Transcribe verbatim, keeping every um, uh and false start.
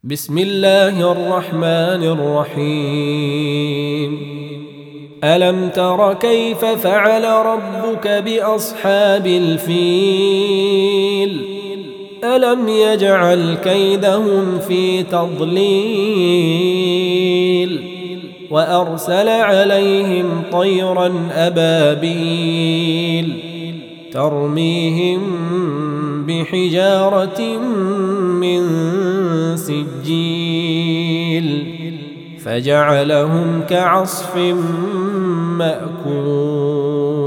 بسم الله الرحمن الرحيم. ألم تر كيف فعل ربك بأصحاب الفيل؟ ألم يجعل كيدهم في تضليل وأرسل عليهم طيرا أبابيل ترميهم بحجارة من سجيل فجعلهم كعصف مأكول.